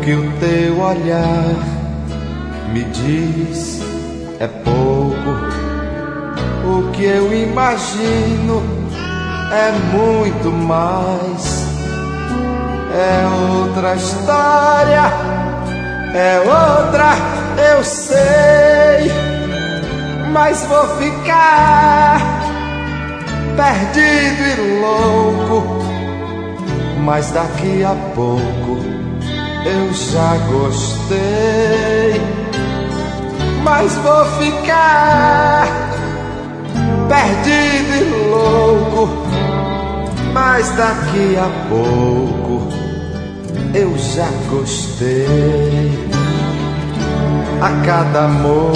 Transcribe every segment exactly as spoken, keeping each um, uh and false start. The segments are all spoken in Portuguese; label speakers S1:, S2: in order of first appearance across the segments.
S1: que o teu olhar me diz é pouco. O que eu imagino é muito mais. É outra história, é outra, eu sei. Mas vou ficar perdido e louco. Mas daqui a pouco eu já gostei. Mas vou ficar perdido e louco. Mas daqui a pouco eu já gostei. A cada amor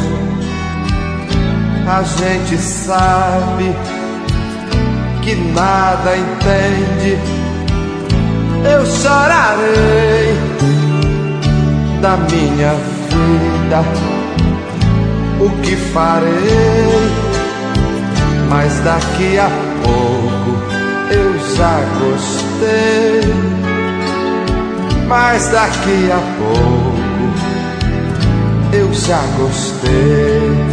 S1: a gente sabe que nada entende. Eu chorarei da minha vida, o que farei? Mas daqui a pouco eu já gostei. Mas daqui a pouco eu já gostei.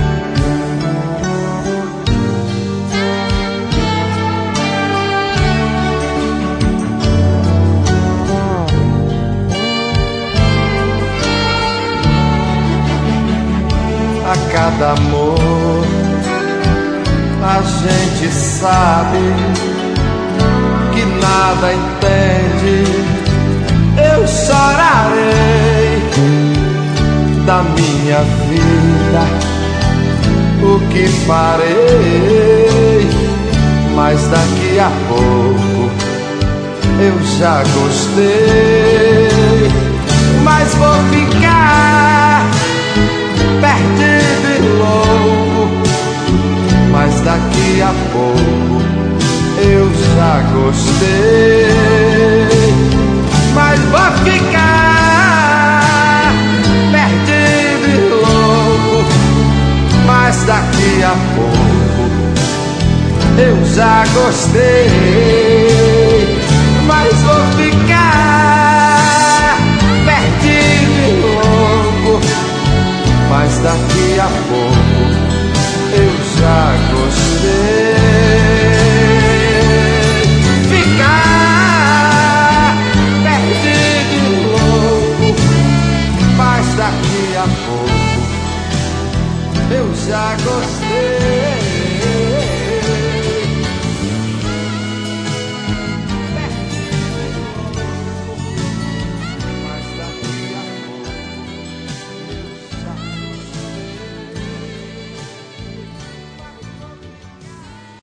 S1: A cada amor a gente sabe que nada entende. Eu chorarei da minha vida, o que farei? Mas daqui a pouco eu já gostei. Mas vou ficar perdido e louco. Mas daqui a pouco eu já gostei. Mas vou ficar perdido e louco. Mas daqui a pouco eu já gostei. Mas vou ficar perdido e louco. Mas daqui a pouco eu já gostei. Ficar perdido e louco. Mas daqui a pouco eu já gostei.